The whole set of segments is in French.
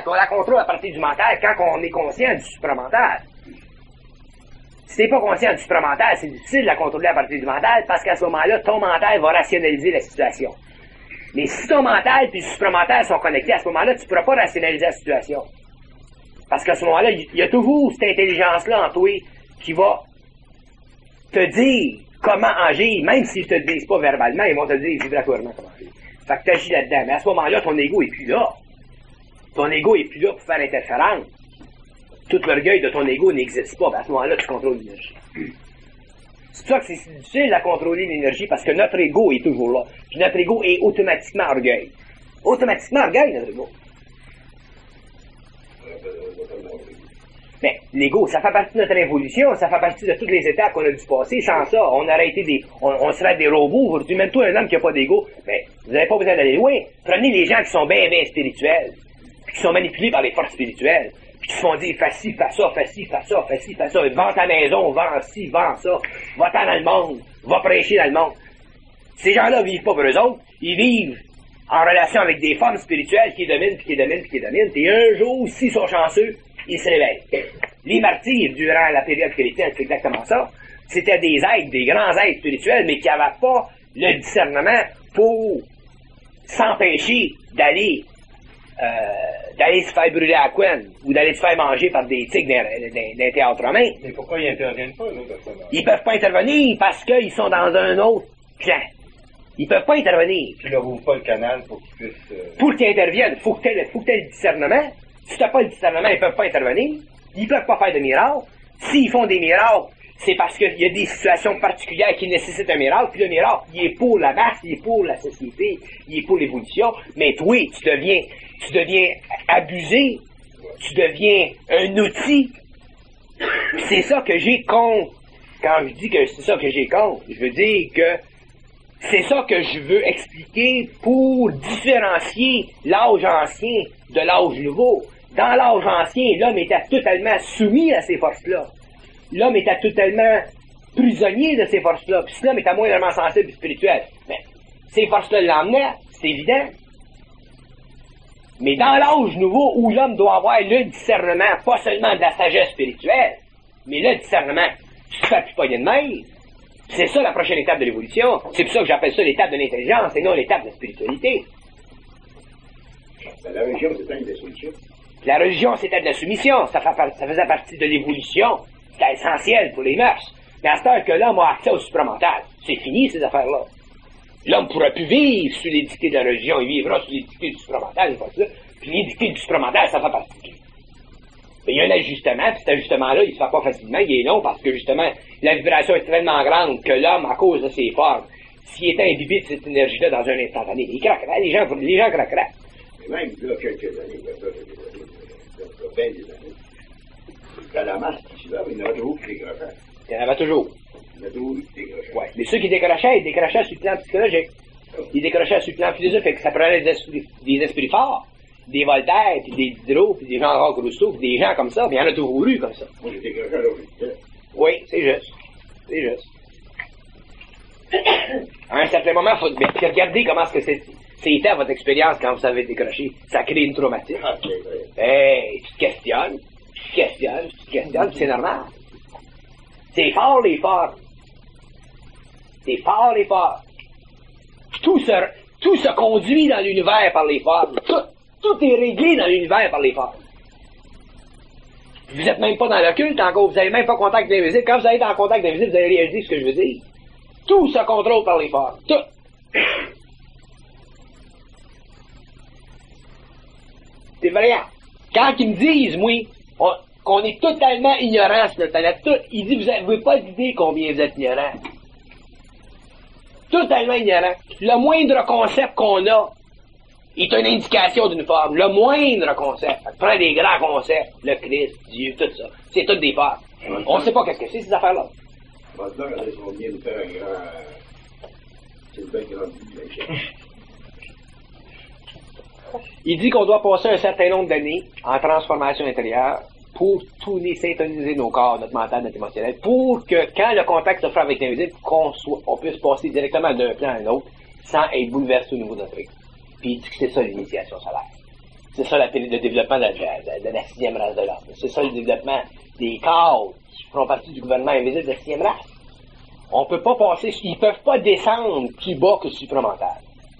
on la contrôle à partir du mental quand on est conscient du supramental. Si t'es pas conscient du supramental, c'est difficile de la contrôler à partir du mental parce qu'à ce moment-là, ton mental va rationaliser la situation. Mais si ton mental et le supramental sont connectés, à ce moment-là, tu pourras pas rationaliser la situation. Parce qu'à ce moment-là, il y a toujours cette intelligence-là en toi qui va te dire comment agir, même s'ils te le disent pas verbalement, ils vont te le dire vibratoirement comment agir. Fait que tu agis là-dedans. Mais à ce moment-là, ton ego est plus là. Ton ego est plus là pour faire interférence. Tout l'orgueil de ton ego n'existe pas. Ben à ce moment-là, tu contrôles l'énergie. C'est pour ça que c'est si difficile à contrôler l'énergie, parce que notre ego est toujours là. Puis notre ego est automatiquement orgueil. Automatiquement orgueil, notre ego. Mais l'ego, ça fait partie de notre évolution, ça fait partie de toutes les étapes qu'on a dû passer. Sans ça, on aurait été on serait des robots. Aujourd'hui, même toi, un homme qui n'a pas d'ego, mais vous n'avez pas besoin d'aller loin. Prenez les gens qui sont bien spirituels, puis qui sont manipulés par les forces spirituelles, puis qui se font dire, fais ci, fais ça, fais ci, fais ça, fais ci, fais ça, vends ta maison, vends ci, vends ça, va-t'en dans le monde, va prêcher dans le monde. Ces gens-là vivent pas pour eux autres, ils vivent en relation avec des formes spirituelles qui dominent, puis qui dominent, puis qui dominent, et un jour, s'ils sont chanceux, ils se réveillent. Les martyrs, durant la période chrétienne, c'est exactement ça. C'était des êtres, des grands êtres spirituels, mais qui n'avaient pas le discernement pour s'empêcher d'aller se faire brûler à la couenne, ou d'aller se faire manger par des tigres d'un théâtre romain. Mais pourquoi ils n'interviennent pas, là, personnages? Ils peuvent pas intervenir parce qu'ils sont dans un autre plan. Ils peuvent pas intervenir. Tu leur ouvres pas le canal pour qu'ils puissent... Pour qu'ils interviennent, faut que tu aies le discernement. Si tu n'as pas le discernement, ils peuvent pas intervenir. Ils peuvent pas faire de miracles. S'ils font des miracles, c'est parce qu'il y a des situations particulières qui nécessitent un miracle, puis le miracle, il est pour la masse, il est pour la société, il est pour l'évolution, mais toi, tu deviens abusé, tu deviens un outil. C'est ça que j'ai contre. Quand je dis que c'est ça que j'ai contre, je veux dire que c'est ça que je veux expliquer pour différencier l'âge ancien de l'âge nouveau. Dans l'âge ancien, l'homme était totalement soumis à ces forces-là. L'homme était totalement prisonnier de ces forces-là. Puis si l'homme était moindrement sensible et spirituel, ben, ces forces-là l'emmenaient, c'est évident. Mais dans l'âge nouveau, où l'homme doit avoir le discernement, pas seulement de la sagesse spirituelle, mais le discernement, tu te fais plus pogner de main. C'est ça la prochaine étape de l'évolution. C'est pour ça que j'appelle ça l'étape de l'intelligence et non l'étape de la spiritualité. La religion, c'est une des solutions. La religion, c'était de la soumission. Ça faisait partie de l'évolution. C'était essentiel pour les mœurs. Mais à ce temps que l'homme a accès au supramental, c'est fini ces affaires-là. L'homme ne pourra plus vivre sous les dictées de la religion. Il vivra sous les dictées du supramental, une fois que ça. Puis les dictées du supramental, ça fait partie de lui. Mais il y a un ajustement, puis cet ajustement-là, il se fait pas facilement, il est long, parce que justement, la vibration est tellement grande que l'homme, à cause de ses formes, s'il était imbibé de cette énergie-là dans un instantané, il craquerait, les gens craqueraient. Mais même, là, quelques années, bien des années, dans la masse qui se lève, il y en a toujours qui décrochaient. Il y en avait toujours. Il y en a toujours qui décrochaient. Ouais. Mais ceux qui décrochaient, ils décrochaient sur le plan psychologique. Ils décrochaient sur le plan philosophique. Ça prenait des esprits forts, des Voltaire, puis des Diderot, puis des Jean-Jacques Rousseau, puis des gens comme ça. Puis il y en a toujours eu comme ça. Moi, j'ai décroché à l'autre vitesse. Oui, c'est juste. C'est juste. À un certain moment, puis regardez comment est-ce que c'était à votre expérience quand vous avez décroché. Ça crée une traumatisme. Ah, c'est vrai. Hey, tu te questionnes, puis c'est normal. C'est fort, les forts. C'est fort, les forts. Tout se conduit dans l'univers par les formes. Tout est réglé dans l'univers par les formes. Vous n'êtes même pas dans l'occulte encore, vous n'avez même pas contact avec l'invisible. Quand vous allez en contact avec l'invisible, vous allez réaliser ce que je veux dire. Tout se contrôle par les formes. Tout. C'est vrai. Quand ils me disent, moi, qu'on est totalement ignorant sur notre planète, ils disent, vous n'avez pas d'idée combien vous êtes ignorant. Totalement ignorant. Le moindre concept qu'on a est une indication d'une forme. Le moindre concept. Prends des grands concepts. Le Christ, Dieu, tout ça. C'est toutes des formes. On ne sait pas qu'est-ce que c'est, ces affaires-là. Maintenant, quand ils vont bien nous faire un grand... C'est une belle grande vie. Il dit qu'on doit passer un certain nombre d'années en transformation intérieure pour tourner, syntoniser nos corps, notre mental, notre émotionnel, pour que quand le contact se fera avec l'invisible, on puisse passer directement d'un plan à un autre sans être bouleversé au niveau de notre ego. Puis il dit que c'est ça l'initiation solaire. C'est ça le développement de la sixième race de l'homme. C'est ça le développement des corps qui feront partie du gouvernement invisible de la sixième race. On peut pas passer, ils peuvent pas descendre plus bas que supramental.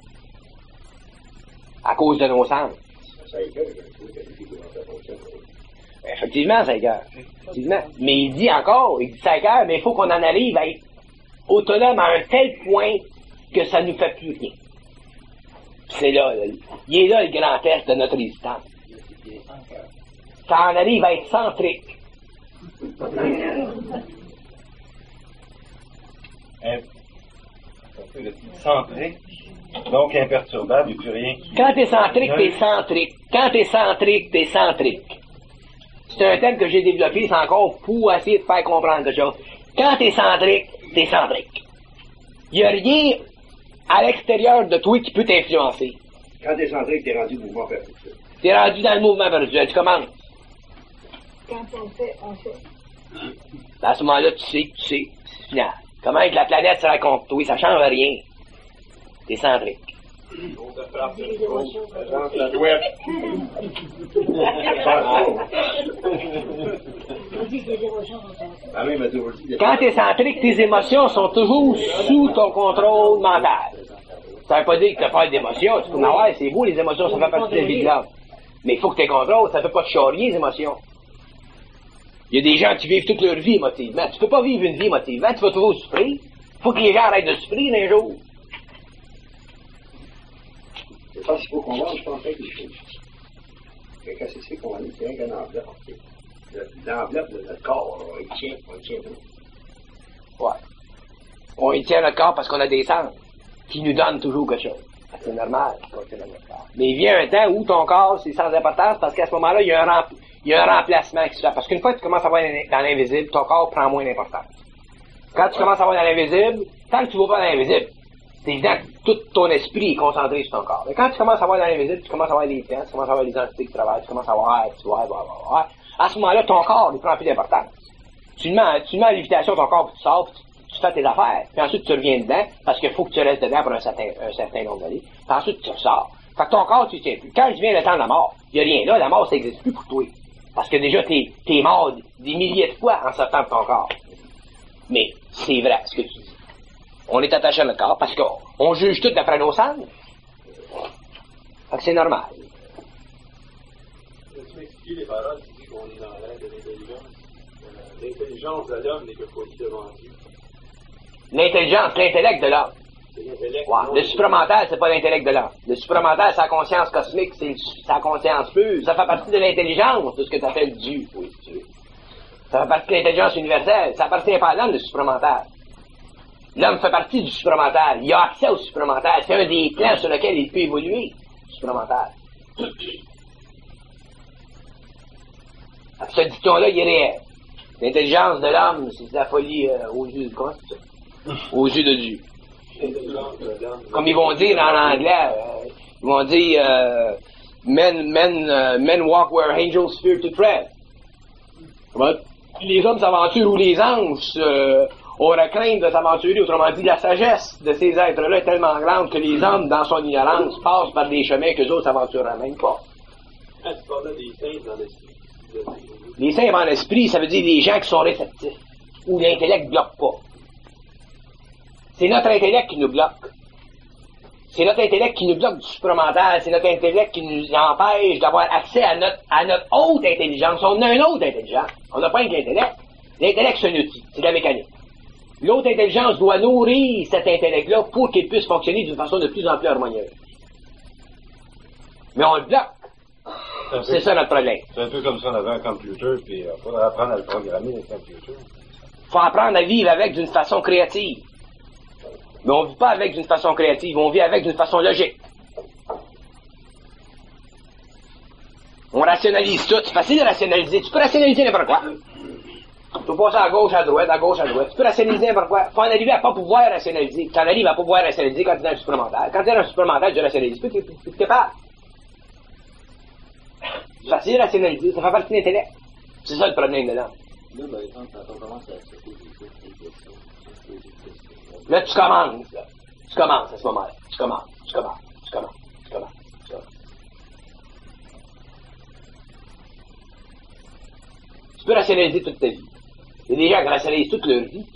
À cause de nos sens. Ça écoeure, je trouve, comment ça fonctionne. Effectivement, ça écoeure. Effectivement. Mais il dit encore, il dit ça écoeure, mais il faut qu'on en arrive à être autonome à un tel point que ça nous fait plus rien. C'est là, il est là le grand test de notre résistance. Ça en arrive à être centrique. Centrique, donc imperturbable, il n'y a plus rien qui... Quand t'es centrique, t'es centrique. Quand t'es centrique, t'es centrique. C'est un thème que j'ai développé, c'est encore pour essayer de faire comprendre quelque chose. Quand t'es centrique, t'es centrique. Il n'y a rien à l'extérieur de toi qui peut t'influencer. Quand t'es centrique, t'es rendu mouvement perpétuel. T'es rendu dans le mouvement perpétuel, tu commences. Quand on fait, on fait. À ce moment-là, tu sais, c'est final. Comment que la planète sera contre toi, ça change rien. T'es centrique. Des émotions. La douette. On dit que les émotions sont passées. Ah oui, mais tu aussi. Quand t'es centrique, tes émotions sont toujours sous ton contrôle mental. Ça veut pas dire que t'as pas d'émotions. Tu peux en avoir, c'est beau, les émotions, ça fait partie de la vie de l'homme. Mais il faut que tu contrôles, ça fait pas te charrier, les émotions. Il y a des gens qui vivent toute leur vie émotivement. Tu peux pas vivre une vie émotivement, tu vas toujours souffrir. Faut que les gens arrêtent de souffrir un jour. C'est parce qu'il faut qu'on mange, je pense, quelque chose. Mais qu'est-ce que c'est qu'on est? C'est rien qu'une enveloppe. L'enveloppe de notre corps, on y tient, Ouais. On y tient notre corps parce qu'on a des sens qui nous donnent toujours quelque chose. C'est normal qu'on tienne notre corps. Mais il vient un temps où ton corps, c'est sans importance parce qu'à ce moment-là, il y a un remplacement qui se fait. Parce qu'une fois que tu commences à voir dans l'invisible, ton corps prend moins d'importance. Quand tu commences à voir dans l'invisible, tant que tu ne vas pas dans l'invisible, c'est évident que tout ton esprit est concentré sur ton corps. Mais quand tu commences à voir dans l'invisible, tu commences à voir les plans, tu commences à voir les entités qui travaillent, tu commences à voir, à ce moment-là, ton corps ne prend plus d'importance. Tu mets en lévitation ton corps, puis tu sors, puis tu fais tes affaires, puis ensuite tu reviens dedans, parce qu'il faut que tu restes dedans pour un certain nombre d'années, puis ensuite tu ressors. Fait que ton corps, tu ne tiens plus. Quand vient le temps de la mort, il n'y a rien là, la mort, ça n'existe plus pour toi. Parce que déjà, t'es mort des milliers de fois en sortant de ton corps. Mais c'est vrai, ce que tu dis. On est attaché à notre corps parce qu'on juge tout d'après nos sens. Fait que c'est normal. Tu m'expliques les paroles, tu dis qu'on est dans l'ère de l'intelligence. L'intelligence de l'homme n'est que folie devant Dieu. L'intelligence, l'intellect de l'homme. C'est l'intellect. Ouais. Le supramental, c'est pas l'intellect de l'homme. Le supramental, c'est la conscience cosmique, c'est sa conscience pure. Ça fait partie de l'intelligence de ce que tu appelles Dieu, oui, si tu veux. Ça fait partie de l'intelligence universelle. Ça appartient pas à l'homme, le supramental. L'homme fait partie du supramental. Il a accès au supramental. C'est un des plans sur lequel il peut évoluer, le supramental. Ce dicton-là, il est réel. L'intelligence de l'homme, c'est la folie aux yeux de quoi, c'est ça? Aux yeux de Dieu. Comme ils vont dire en anglais, ils vont dire men walk where angels fear to tread. Les hommes s'aventurent où les anges auraient crainte de s'aventurer. Autrement dit, la sagesse de ces êtres-là est tellement grande que les hommes, dans son ignorance, passent par des chemins que les autres s'aventureraient même pas. Ah, tu parlais des saints dans l'esprit. Les saints en esprit, ça veut dire des gens qui sont réceptifs, où l'intellect ne bloque pas. C'est notre intellect qui nous bloque. C'est notre intellect qui nous bloque du supramental. C'est notre intellect qui nous empêche d'avoir accès à notre haute intelligence. On a une autre intelligence. On n'a pas un intellect. L'intellect, c'est un outil. C'est de la mécanique. L'autre intelligence doit nourrir cet intellect-là pour qu'il puisse fonctionner d'une façon de plus en plus harmonieuse. Mais on le bloque. C'est ça notre problème. C'est un peu comme si on avait un computer, puis il faudrait apprendre à le programmer, le computer. Il faut apprendre à vivre avec d'une façon créative. Mais on ne vit pas avec d'une façon créative, on vit avec d'une façon logique. On rationalise tout. C'est facile de rationaliser. Tu peux rationaliser n'importe quoi. Tu peux passer à gauche, à droite, à gauche, à droite. Tu peux rationaliser n'importe quoi. Il faut en arriver à pas pouvoir rationaliser. Tu en arrives à pas pouvoir rationaliser quand tu es dans le supplémentaire. Quand tu es dans le supplémentaire, tu rationalises plus, tu es capable. C'est facile de rationaliser, ça fait partie de l'intellect. C'est ça le problème de l'homme. Là, par exemple, quand on commence à se poser des questions, Là, tu commences, là. Tu commences à ce moment-là. Tu commences. Tu peux rationaliser toute ta vie. Il y a des gens qui rationalisent toute leur vie,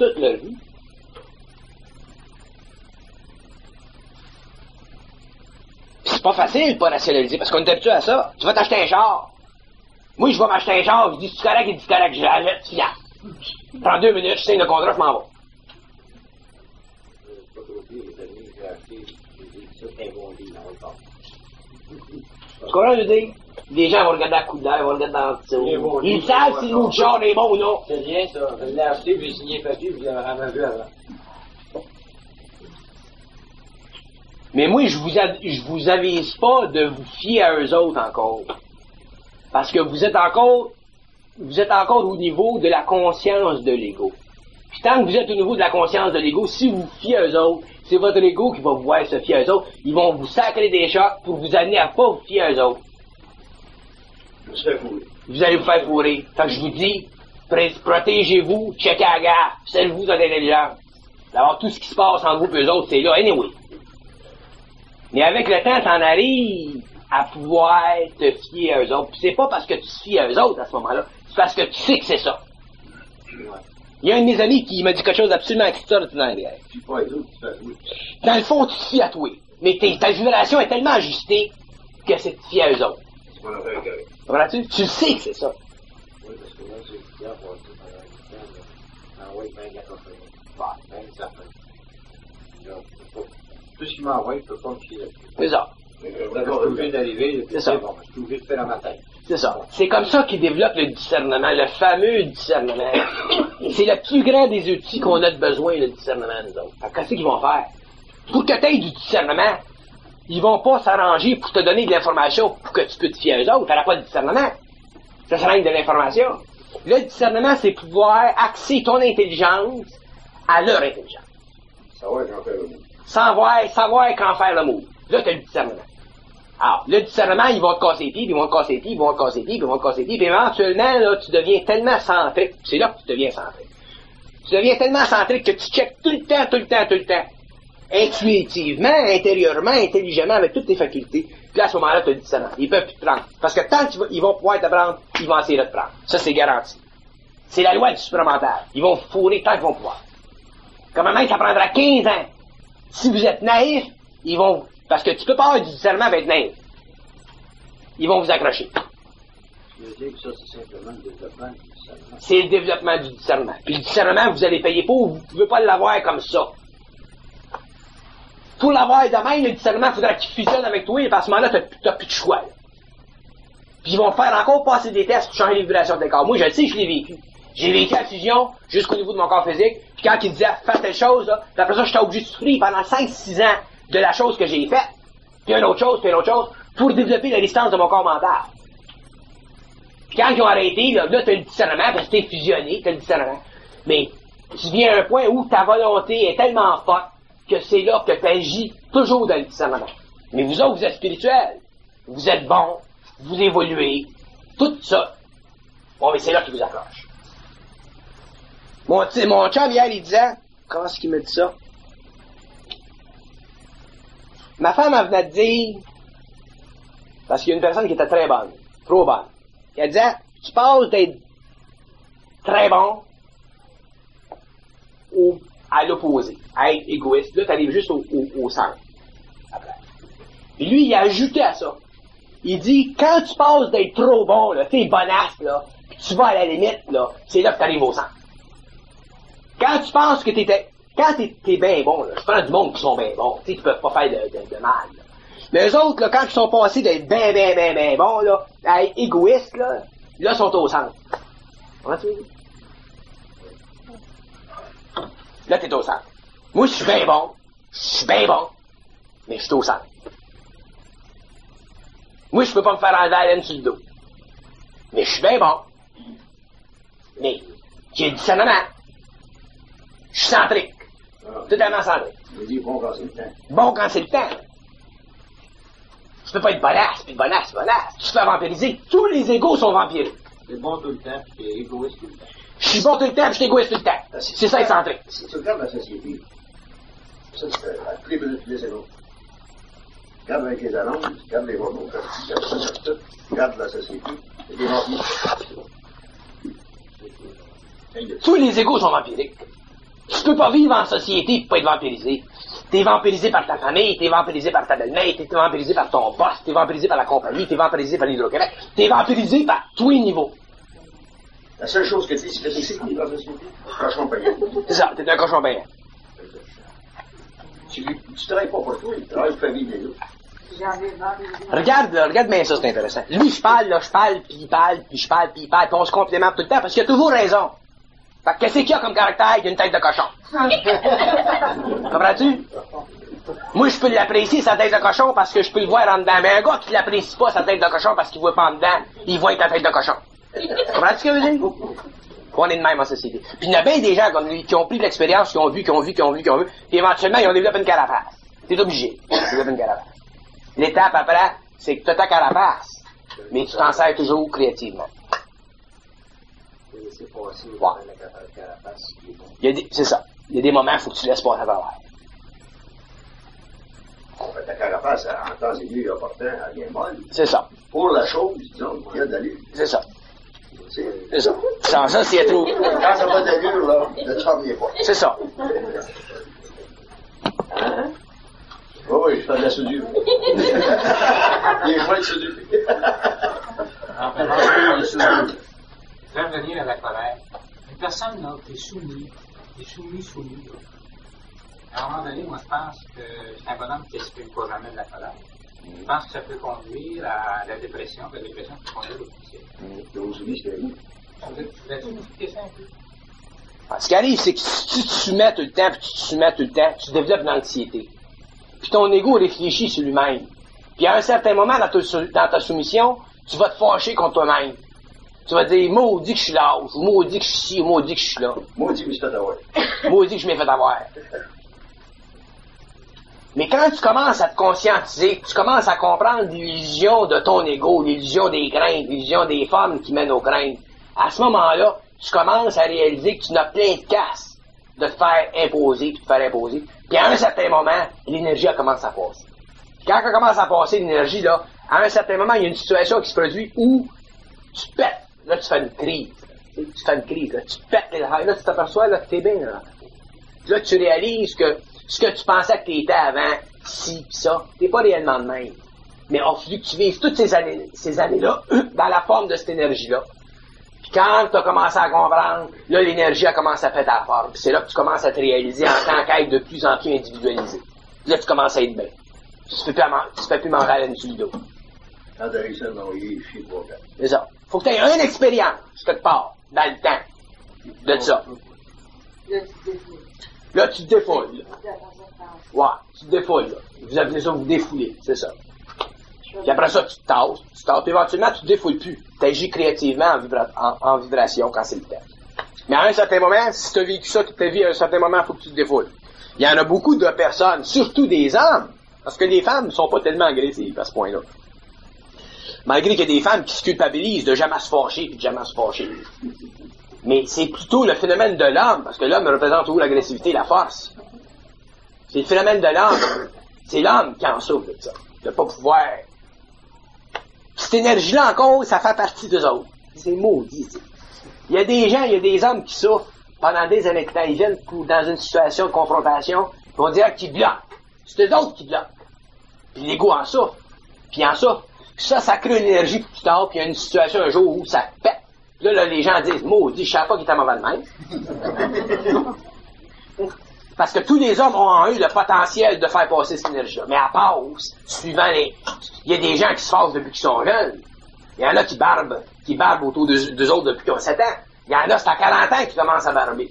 C'est pas facile de pas rationaliser, parce qu'on est habitué à ça. Tu vas t'acheter un char. Moi, je vais m'acheter un char, je dis, c'est correct, il dit, c'est correct, je l'achète, c'est fiable. Prends 2 minutes, je signe le contrat, je m'en vais. Pas trop pire, les amis, j'ai acheté, j'ai dit, ça, c'est un bon deal, on va le faire. Tu comprends, je veux dire? Les gens vont regarder à coup d'œil, vont regarder dans le dessous. Ils savent si le mot de char est bon ou non. C'est bien, ça. Je l'ai acheté, puis j'ai signé un papier, puis j'ai ramassé avant. Mais moi, je vous avise pas de vous fier à eux autres encore. Parce que vous êtes encore au niveau de la conscience de l'ego. Puis tant que vous êtes au niveau de la conscience de l'ego, si vous vous fiez à eux autres, c'est votre ego qui va vous voir se fier à eux autres. Ils vont vous sacrer des chocs pour vous amener à pas vous fier à eux autres. Vous allez vous faire fourrer. Fait que je vous dis, protégez-vous, checkez à la gare, servez-vous d'intelligence. D'abord, tout ce qui se passe entre vous et eux autres, c'est là, anyway. Mais avec le temps, t'en arrives à pouvoir te fier à eux autres. Puis c'est pas parce que tu te fies à eux autres à ce moment-là, c'est parce que tu sais que c'est ça. Il y a un de mes amis qui m'a dit quelque chose d'absolument extraordinaire. Dans le fond, tu te fies à toi. Mais ta génération est tellement ajustée que c'est de te fier à eux autres. Comprends-tu? Tu le sais que c'est ça. Oui, parce que moi, j'ai étudié pour tout pendant un temps, envoyer 20 gars comme ça. 20 certains. Tout ce qu'il m'envoie, je peux pas me fier là-dessus. C'est ça. Je suis obligé d'arriver, c'est ça. Bon, je suis obligé de faire dans ma tête. C'est ça. C'est comme ça qu'ils développent le discernement, le fameux discernement. C'est le plus grand des outils qu'on a de besoin, le discernement, nous autres. Alors, qu'est-ce qu'ils vont faire? Pour que tu aies du discernement, ils vont pas s'arranger pour te donner de l'information pour que tu peux te fier à eux autres. T'auras pas de discernement. Ça sera rien de l'information. Le discernement, c'est pouvoir axer ton intelligence à leur intelligence. Savoir quand faire le mot. Savoir quand faire le mot. Là, tu as le discernement. Alors, le discernement, ils vont te casser les pieds, puis ils vont te casser les pieds, puis ils vont te casser les pieds, puis ils vont te casser les pieds, puis éventuellement, là, tu deviens tellement centrique. C'est là que tu deviens centrique. Tu deviens tellement centrique que tu checkes tout le temps. Intuitivement, intérieurement, intelligemment, avec toutes tes facultés. Puis à ce moment-là, tu as le discernement. Ils peuvent plus te prendre. Parce que tant qu'ils vont pouvoir te prendre, ils vont essayer de te prendre. Ça, c'est garanti. C'est la loi du supramental. Ils vont fourrer tant qu'ils vont pouvoir. Comme même, ça prendra 15 ans. Si vous êtes naïf, ils vont... Parce que tu peux pas avoir du discernement avec être naïf. Ils vont vous accrocher. Je veux dire que ça, c'est simplement le développement du discernement. C'est le développement du discernement. Puis le discernement, vous allez payer pour, vous pouvez pas l'avoir comme ça. Pour l'avoir de même, le discernement, il faudra qu'il fusionne avec toi, et à ce moment-là, t'as plus de choix. Là. Puis ils vont faire encore passer des tests pour changer les vibrations de tes corps. Moi, je le sais, je l'ai vécu. J'ai vécu la fusion jusqu'au niveau de mon corps physique, puis quand ils disaient, fais telle chose, là, puis après ça, j'étais obligé de souffrir pendant 5-6 ans de la chose que j'ai faite, puis une autre chose, pour développer la résistance de mon corps mental. Puis quand ils ont arrêté, là t'as le discernement, parce que t'es fusionné, t'as le discernement. Mais tu viens à un point où ta volonté est tellement forte que c'est là que tu agis toujours dans le discernement. Mais vous autres, vous êtes spirituels. Vous êtes bons, vous évoluez, tout ça. Bon, mais c'est là qu'il vous accroche. Mon chum, hier, il disait, comment est-ce qu'il me dit ça? Ma femme, elle venait de dire, parce qu'il y a une personne qui était très bonne, trop bonne. Elle disait, tu passes d'être très bon à l'opposé, à être égoïste. Là, tu arrives juste au centre. Après. Et lui, il a ajouté à ça. Il dit, quand tu passes d'être trop bon, là, t'es bonasse, là, pis tu vas à la limite, là, c'est là que tu arrives au centre. Quand tu penses que quand t'es bien bon, là, je prends du monde qui sont bien bons, tu sais, qui peuvent pas faire de mal, là. Mais eux autres, là, quand ils sont passés d'être bien bons, là, à être égoïstes, là, ils sont au centre. Comment tu veux dire? Là, t'es au centre. Moi, je suis bien bon, mais je suis au centre. Moi, je peux pas me faire enlever la laine sur le dos. Mais je suis bien bon. Mais j'ai du discernement. Je suis centrique. Totalement centrique. Je dis bon quand c'est le temps. Bon quand c'est le temps. Tu peux pas être bonasse. Tu te fais vampiriser. Tous les égos sont vampirés. C'est bon tout le temps, puis t'es égoïste tout le temps. Je suis bon tout le temps, puis je suis égoïste tout le temps. C'est ça être centrique. Si tu regardes la société, ça c'est à tous les minutes, les zéros. Regarde avec les annonces, regarde les journaux, regarde la société, et les vampires. Tous les égos sont vampiriques. Tu peux pas vivre en société et pas être vampirisé. T'es vampirisé par ta famille, t'es vampirisé par ta belle-mère, t'es vampirisé par ton boss, t'es vampirisé par la compagnie, t'es vampirisé par l'Hydro-Québec, t'es vampirisé par tous les niveaux. La seule chose que tu dis, c'est que c'est qui dans la société? Cochon payant. C'est ça, t'es un cochon payant. Tu travailles pas pour toi, tu travailles pour faire vivre les autres. Regarde bien ça, c'est intéressant. Lui, je parle, puis il parle, puis je parle, puis il parle, puis on se complémente tout le temps, parce qu'il a toujours raison. Fait que qu'est-ce qu'il y a comme caractère? Il y a une tête de cochon. Comprends-tu? Moi, je peux l'apprécier, sa tête de cochon, parce que je peux le voir en dedans. Mais un gars qui l'apprécie pas, sa tête de cochon, parce qu'il voit pas en dedans, il voit ta tête de cochon. Comprends-tu ce que je veux dire? On est de même en société. Puis il y en a bien des gens comme lui, qui ont pris de l'expérience, qui ont vu, puis éventuellement, ils ont développé une carapace. T'es obligé de développer une carapace. L'étape après, c'est que tu as ta carapace, mais tu t'en sers toujours créativement. C'est ça. Il y a des moments où il faut que tu laisses passer à travers. Ta carapace, en temps et lieu important, elle vient molle. C'est ça. Pour la chose, disons, il y a d'allure. C'est ça. C'est ça. Sans ça, c'est trop. Quand ça va d'allure, là, le chum n'y est pas. C'est ça. Hein? Oui, je fais de la soudure. Il est chouette de soudure. En fait, je vais revenir à la colère. Une personne là, qui est soumise. Là. À un moment donné, moi, je pense que c'est un bonhomme qui n'exprime pas jamais de la colère. Je pense que ça peut conduire à la dépression, que la dépression peut conduire au suicide. Donc, je dis, c'est lui. Vous voulez-vous nous expliquer ça un peu? Ce qui arrive, c'est que si tu te soumets tout le temps, tu développes une anxiété. Puis ton ego réfléchit sur lui-même. Puis à un certain moment dans ta soumission, tu vas te fâcher contre toi-même. Tu vas dire, maudit que je suis lâche, ou maudit que je suis ci, ou maudit que je suis là. Maudit que je me suis fait avoir. Maudit que je m'ai fait avoir. Mais quand tu commences à te conscientiser, tu commences à comprendre l'illusion de ton ego, l'illusion des craintes, l'illusion des formes qui mènent aux craintes, à ce moment-là, tu commences à réaliser que tu n'as plein de casse de te faire imposer, puis de te faire imposer. Puis à un certain moment, l'énergie commence à passer. Puis quand elle commence à passer, l'énergie, là, à un certain moment, il y a une situation qui se produit où tu pètes. Là, tu fais une crise. Tu fais une crise, là, tu pètes les affaires. Là, tu t'aperçois là, que t'es bien. Là, tu réalises que ce que tu pensais que t'étais avant, ci, pis ça, t'es pas réellement de même. Mais il a fallu que tu vives toutes ces années-là, dans la forme de cette énergie-là. Puis quand tu as commencé à comprendre, là, l'énergie a commencé à péter la forme. Puis c'est là que tu commences à te réaliser en tant qu'être de plus en plus individualisé. Puis là, tu commences à être bien. Tu ne fais plus manger à la nuit d'eau. Quand t'as réussi à m'envoyer chier pour ça. C'est ça. Faut que tu aies une expérience, quelque part, dans le temps, de ça. Là, tu te défoules. Ouais, tu te défoules, là. Vous appelez ça vous défouler, c'est ça. Puis après ça, tu te tasses, puis éventuellement, tu te défoules plus. Tu agis créativement en vibration quand c'est le temps. Mais à un certain moment, si tu as vécu ça toute ta vie, à un certain moment, il faut que tu te défoules. Il y en a beaucoup de personnes, surtout des hommes, parce que les femmes ne sont pas tellement agressives à ce point-là. Malgré qu'il y a des femmes qui se culpabilisent de jamais se fâcher puis de jamais se fâcher. Mais c'est plutôt le phénomène de l'homme, parce que l'homme représente toujours l'agressivité et la force. C'est le phénomène de l'homme. C'est l'homme qui en souffre de ça. De ne pas pouvoir. Cette énergie-là encore, ça fait partie d'eux autres. C'est maudit. T'sais. Il y a des gens, il y a des hommes qui souffrent pendant des années quand ils viennent dans une situation de confrontation, on dirait qu'ils bloquent. C'est eux autres qui bloquent. Puis l'ego en souffre. Puis en souffre. Puis ça crée une énergie plus tard, puis il y a une situation un jour où ça pète. Puis là, les gens disent, maudit, je savais pas qu'il était mauvais de même. Parce que tous les hommes ont en eux le potentiel de faire passer cette énergie-là. Mais à passe, suivant les. Il y a des gens qui se fâchent depuis qu'ils sont jeunes. Il y en a qui barbent autour d'eux autres depuis qu'ils ont 7 ans. Il y en a, c'est à 40 ans qu'ils commencent à barber.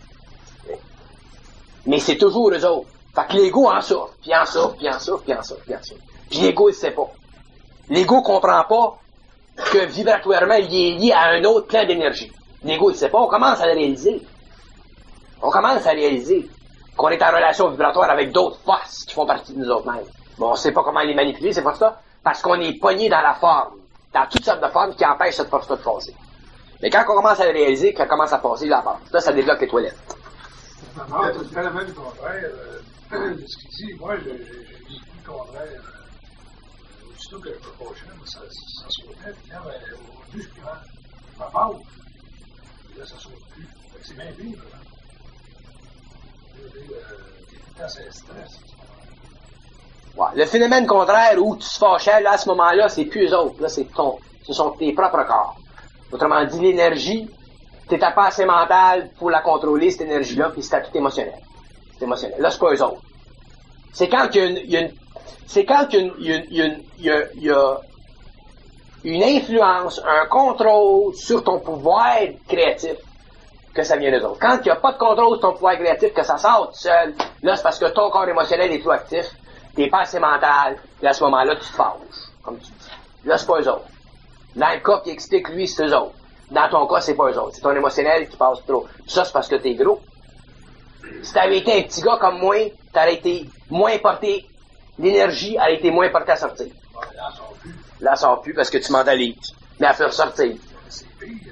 Mais c'est toujours eux autres. Fait que l'ego en souffre, puis en souffre, puis en souffre, puis en souffre, puis en souffre. Puis l'ego, il sait pas. L'ego comprend pas que vibratoirement, il est lié à un autre plan d'énergie. L'ego, il sait pas. On commence à le réaliser. On commence à réaliser qu'on est en relation vibratoire avec d'autres forces qui font partie de nous autres mêmes. Bon, on sait pas comment les manipuler, c'est pas ça, parce qu'on est pogné dans la forme, dans toutes sortes de formes qui empêchent cette force-là de passer. Mais quand on commence à le réaliser, qu'elle commence à passer, là, ça débloque les toilettes. Non, c'est le phénomène contraire. Ce qu'il dit, moi, j'ai vécu le contraire. Aussitôt que je me fâchais, ça sautait, puis là, au début, je prends ma pause. Puis là, ça saute plus. Fait que c'est bien vivre, là. T'es tout le temps sur le stress. Ouais. Le phénomène contraire où tu te fâchais, là, à ce moment-là, c'est plus eux autres. Là, ce sont tes propres corps. Autrement dit, l'énergie, t'étais pas assez mental pour la contrôler, cette énergie-là, puis c'était tout émotionnel. C'est émotionnel. Là, c'est pas eux autres. C'est quand il y a une influence, un contrôle sur ton pouvoir créatif, que ça vient d'eux autres. Quand il n'y a pas de contrôle sur ton pouvoir créatif, que ça sort tout seul, là, c'est parce que ton corps émotionnel est trop actif, t'es pas assez mental, et à ce moment-là, tu te fâches, comme tu dis. Là, c'est pas eux autres. Dans le cas qui explique, lui, c'est eux autres. Dans ton cas, c'est pas eux autres. C'est ton émotionnel qui passe trop. Puis ça, c'est parce que t'es gros. Si t'avais été un petit gars comme moi, t'aurais été moins porté, l'énergie aurait été moins portée à sortir. Ouais, là, ça sort plus. Là, ça sort plus parce que tu mentalises. Mais à faire sortir. C'est pire.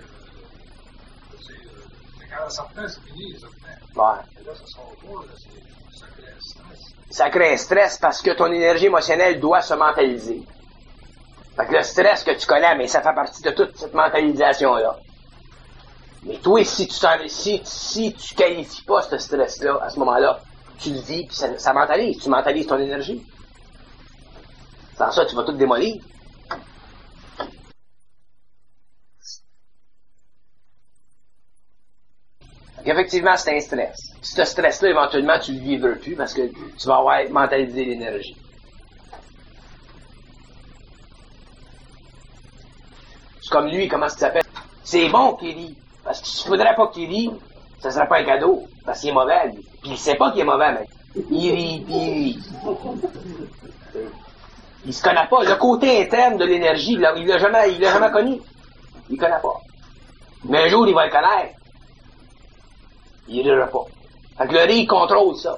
C'est quand ça sortait, c'est fini, les sortait. Ouais. Et là, ça sort pas, là, ça crée un stress. Ça crée un stress parce que ton énergie émotionnelle doit se mentaliser. Fait que le stress que tu connais, mais ça fait partie de toute cette mentalisation-là. Mais toi, si tu qualifies pas ce stress-là, à ce moment-là, tu le vis, puis ça mentalise. Tu mentalises ton énergie. Sans ça, tu vas tout démolir. Effectivement, c'est un stress. Ce stress-là, éventuellement, tu le vivras plus parce que tu vas avoir mentalisé l'énergie. C'est comme lui, comment ça s'appelle? C'est bon qu'il rit. Parce que s'il ne faudrait pas qu'il rit, ça ne serait pas un cadeau. Parce qu'il est mauvais, lui. Puis il ne sait pas qu'il est mauvais, mais il rit, puis il rit. Il se connaît pas. Le côté interne de l'énergie, il l'a jamais connu. Il ne connaît pas. Mais un jour, il va le connaître. Il ne rira pas. Fait que le rire, il contrôle ça.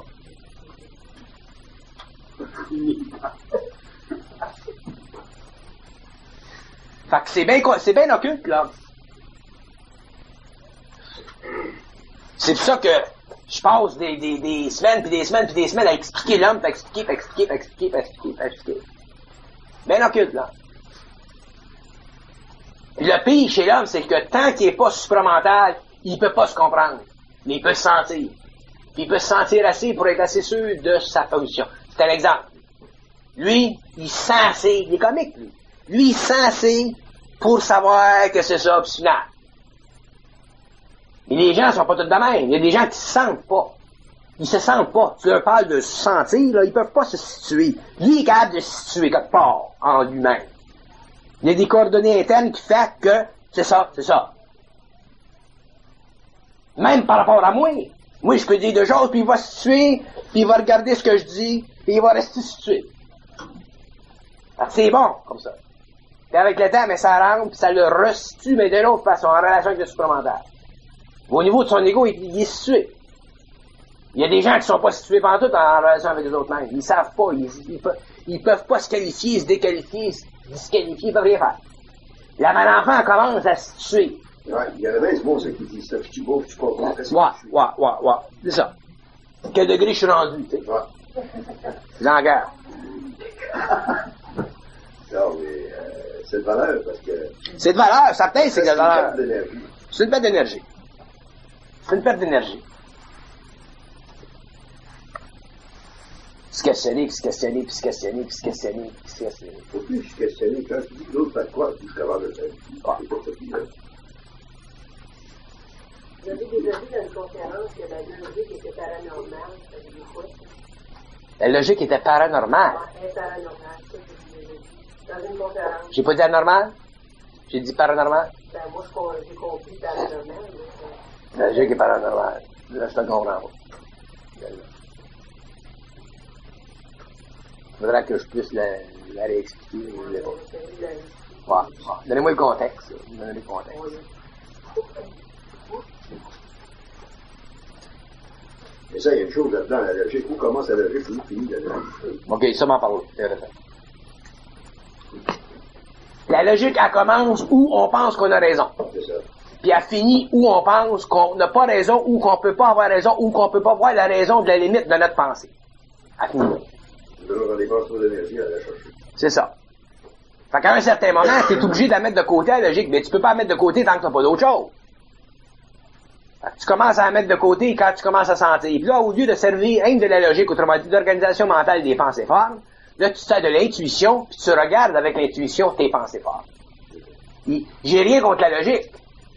Fait que c'est bien occulte, là. C'est pour ça que je passe des semaines, puis des semaines, puis des semaines à expliquer l'homme, puis expliquer. Bien occulte, là. Puis le pire chez l'homme, c'est que tant qu'il n'est pas supramental, il peut pas se comprendre. Mais il peut se sentir. Puis il peut se sentir assez pour être assez sûr de sa position. C'est un exemple. Lui, il sent assez. Il est comique, lui. Lui, il sent assez pour savoir que c'est ça, puis c'est final. Mais les gens sont pas tous de même. Il y a des gens qui se sentent pas. Ils se sentent pas. Tu leur parles de se sentir, là, ils peuvent pas se situer. Lui, il est capable de se situer quelque part en lui-même. Il y a des coordonnées internes qui font que c'est ça, c'est ça. Même par rapport à moi. Moi, je peux dire deux choses, puis il va se situer, puis il va regarder ce que je dis, puis il va rester situé. C'est bon, comme ça. Puis avec le temps, mais ça rentre, puis ça le restitue, mais d'une autre façon, en relation avec le supramental. Au niveau de son ego, il est situé. Il y a des gens qui sont pas situés pantoute en relation avec les autres mêmes. Ils savent pas, ils peuvent pas se qualifier, se déqualifier, se disqualifier, ils peuvent rien faire. Là, mon enfant commence à se situer. Ouais, il y en a bien ce mot, ça, qui dit ça, je suis beau, je suis pas bon. Ouais. C'est ça. Quel degré je suis rendu, tu sais. Ouais. Je suis en guerre. Non, mais c'est de valeur, parce que... C'est de valeur, certain, c'est de valeur. C'est une perte d'énergie. C'est une perte d'énergie. Se questionner. Faut plus se questionner. Quand tu dis que l'autre fait quoi, tu dis comment le faire. C'est pas ça qui est. Vous avez déjà vu dans une conférence que la logique était paranormale, ça veut dire quoi? La logique était paranormale. Elle est paranormale, ça, dans une conférence. J'ai pas dit anormal? J'ai dit paranormal? Ben, moi, j'ai compris paranormal. La logique est paranormale. Là, je te comprends pas. Il faudra que je puisse la réexpliquer. Ouais. Donnez-moi le contexte. Donnez-moi le contexte. Mais ça, il y a une chose là-dedans, la logique. Où commence la logique, où finit la logique? OK, ça m'en parle. La logique, elle commence où on pense qu'on a raison. C'est ça. Puis elle finit où on pense qu'on n'a pas raison, ou qu'on peut pas avoir raison, ou qu'on peut pas voir la raison de la limite de notre pensée. Elle finit là. Toujours on dépense trop d'énergie à la chercher. C'est ça. Fait qu'à un certain moment, t'es obligé de la mettre de côté, la logique, mais tu peux pas la mettre de côté tant que t'as pas d'autre chose. Tu commences à la mettre de côté quand tu commences à sentir. Puis là, au lieu de servir rien de la logique, autrement dit, d'organisation mentale des pensées fortes, là, tu sers de l'intuition, puis tu regardes avec l'intuition tes pensées fortes. J'ai rien contre la logique.